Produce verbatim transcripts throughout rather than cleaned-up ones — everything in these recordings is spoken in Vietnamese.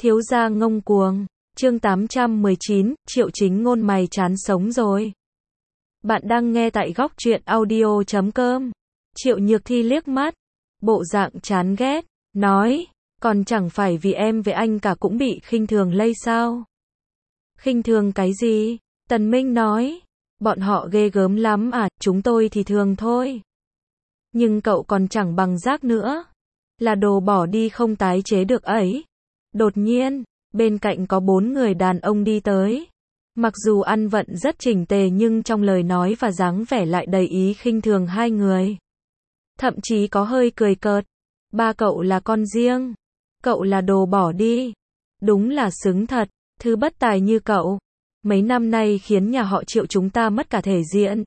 Thiếu gia ngông cuồng. Chương tám trăm mười chín, Triệu Chính Ngôn mày chán sống rồi. Bạn đang nghe tại góc truyện audio chấm com. Triệu Nhược Thi liếc mắt, bộ dạng chán ghét, nói, còn chẳng phải vì em với anh cả cũng bị khinh thường lây sao? Khinh thường cái gì? Tần Minh nói, bọn họ ghê gớm lắm à, chúng tôi thì thường thôi. Nhưng cậu còn chẳng bằng rác nữa, là đồ bỏ đi không tái chế được ấy. Đột nhiên, bên cạnh có bốn người đàn ông đi tới. Mặc dù ăn vận rất chỉnh tề nhưng trong lời nói và dáng vẻ lại đầy ý khinh thường hai người. Thậm chí có hơi cười cợt. Ba cậu là con riêng. Cậu là đồ bỏ đi. Đúng là xứng thật, thứ bất tài như cậu. Mấy năm nay khiến nhà họ Triệu chúng ta mất cả thể diện.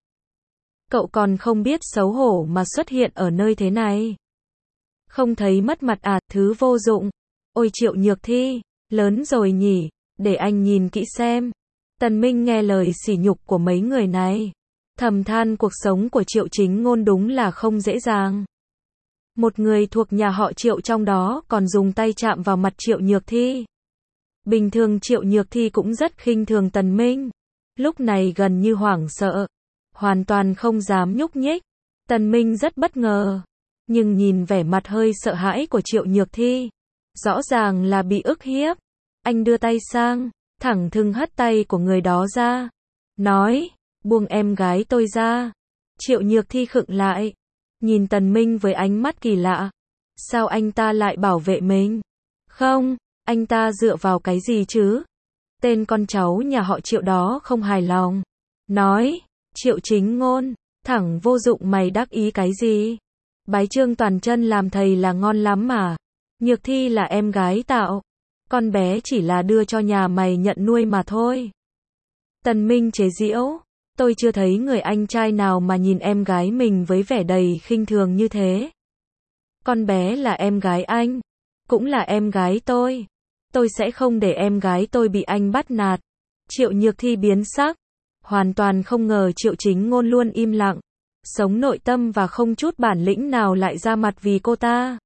Cậu còn không biết xấu hổ mà xuất hiện ở nơi thế này. Không thấy mất mặt à, thứ vô dụng. Ôi Triệu Nhược Thi, lớn rồi nhỉ, để anh nhìn kỹ xem. Tần Minh nghe lời sỉ nhục của mấy người này, thầm than cuộc sống của Triệu Chính Ngôn đúng là không dễ dàng. Một người thuộc nhà họ Triệu trong đó còn dùng tay chạm vào mặt Triệu Nhược Thi. Bình thường Triệu Nhược Thi cũng rất khinh thường Tần Minh, lúc này gần như hoảng sợ, hoàn toàn không dám nhúc nhích. Tần Minh rất bất ngờ, nhưng nhìn vẻ mặt hơi sợ hãi của Triệu Nhược Thi, rõ ràng là bị ức hiếp. Anh đưa tay sang, thẳng thừng hất tay của người đó ra, nói, buông em gái tôi ra. Triệu Nhược Thi khựng lại, nhìn Tần Minh với ánh mắt kỳ lạ. Sao anh ta lại bảo vệ mình? Không, anh ta dựa vào cái gì chứ? Tên con cháu nhà họ Triệu đó không hài lòng, nói, Triệu Chính Ngôn, thẳng vô dụng mày đắc ý cái gì? Bái Trương toàn chân làm thầy là ngon lắm mà. Nhược Thi là em gái tạo, con bé chỉ là đưa cho nhà mày nhận nuôi mà thôi. Tần Minh chế giễu, tôi chưa thấy người anh trai nào mà nhìn em gái mình với vẻ đầy khinh thường như thế. Con bé là em gái anh, cũng là em gái tôi. Tôi sẽ không để em gái tôi bị anh bắt nạt. Triệu Nhược Thi biến sắc, hoàn toàn không ngờ Triệu Chính Ngôn luôn im lặng, sống nội tâm và không chút bản lĩnh nào lại ra mặt vì cô ta.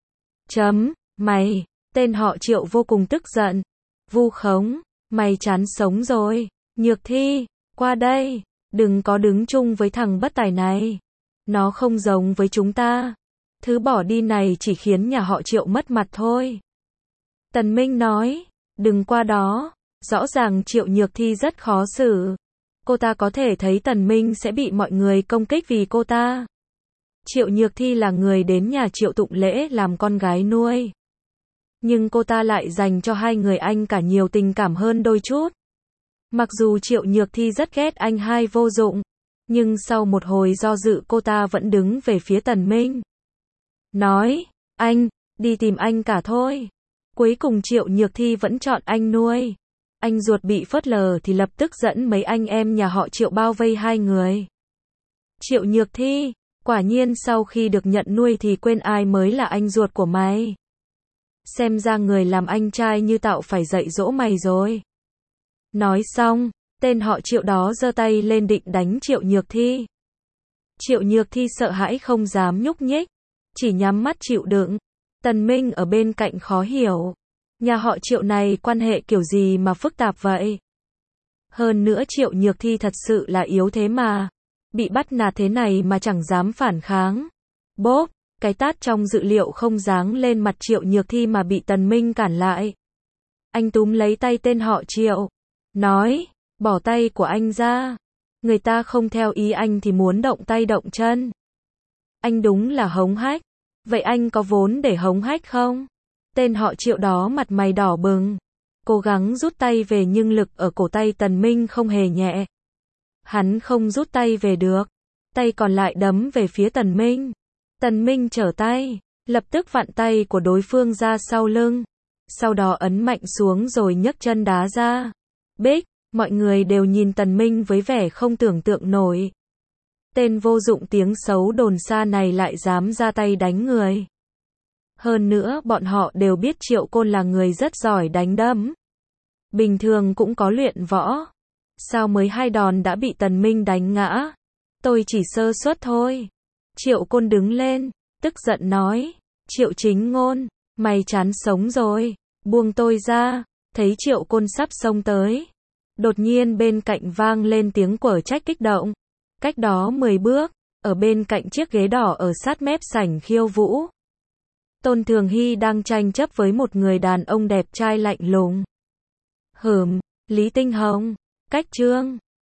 Chấm, mày, tên họ Triệu vô cùng tức giận, vu khống, mày chán sống rồi. Nhược Thi, qua đây, đừng có đứng chung với thằng bất tài này. Nó không giống với chúng ta. Thứ bỏ đi này chỉ khiến nhà họ Triệu mất mặt thôi. Tần Minh nói, đừng qua đó. Rõ ràng Triệu Nhược Thi rất khó xử. Cô ta có thể thấy Tần Minh sẽ bị mọi người công kích vì cô ta. Triệu Nhược Thi là người đến nhà Triệu Tụng Lễ làm con gái nuôi. Nhưng cô ta lại dành cho hai người anh cả nhiều tình cảm hơn đôi chút. Mặc dù Triệu Nhược Thi rất ghét anh hai vô dụng, nhưng sau một hồi do dự cô ta vẫn đứng về phía Tần Minh. Nói, anh, đi tìm anh cả thôi. Cuối cùng Triệu Nhược Thi vẫn chọn anh nuôi. Anh ruột bị phớt lờ thì lập tức dẫn mấy anh em nhà họ Triệu bao vây hai người. Triệu Nhược Thi, quả nhiên sau khi được nhận nuôi thì quên ai mới là anh ruột của mày. Xem ra người làm anh trai như tạo phải dạy dỗ mày rồi. Nói xong, tên họ Triệu đó giơ tay lên định đánh Triệu Nhược Thi. Triệu Nhược Thi sợ hãi không dám nhúc nhích, chỉ nhắm mắt chịu đựng. Tần Minh ở bên cạnh khó hiểu, nhà họ Triệu này quan hệ kiểu gì mà phức tạp vậy? Hơn nữa Triệu Nhược Thi thật sự là yếu thế mà, bị bắt nạt thế này mà chẳng dám phản kháng. Bốp, cái tát trong dự liệu không giáng lên mặt Triệu Nhược Thi mà bị Tần Minh cản lại. Anh túm lấy tay tên họ Triệu, nói, bỏ tay của anh ra. Người ta không theo ý anh thì muốn động tay động chân. Anh đúng là hống hách. Vậy anh có vốn để hống hách không? Tên họ Triệu đó mặt mày đỏ bừng, cố gắng rút tay về nhưng lực ở cổ tay Tần Minh không hề nhẹ. Hắn không rút tay về được, tay còn lại đấm về phía Tần Minh. Tần Minh trở tay, lập tức vặn tay của đối phương ra sau lưng, sau đó ấn mạnh xuống rồi nhấc chân đá ra. Bích, mọi người đều nhìn Tần Minh với vẻ không tưởng tượng nổi. Tên vô dụng tiếng xấu đồn xa này lại dám ra tay đánh người. Hơn nữa bọn họ đều biết Triệu Côn là người rất giỏi đánh đấm. Bình thường cũng có luyện võ. Sao mới hai đòn đã bị Tần Minh đánh ngã? Tôi chỉ sơ suất thôi. Triệu Côn đứng lên, tức giận nói, Triệu Chính Ngôn, mày chán sống rồi. Buông tôi ra, thấy Triệu Côn sắp xông tới. Đột nhiên bên cạnh vang lên tiếng quở trách kích động. Cách đó mười bước, ở bên cạnh chiếc ghế đỏ ở sát mép sảnh khiêu vũ, Tôn Thường Hy đang tranh chấp với một người đàn ông đẹp trai lạnh lùng. Hửm, Lý Tinh Hồng, cách Trương.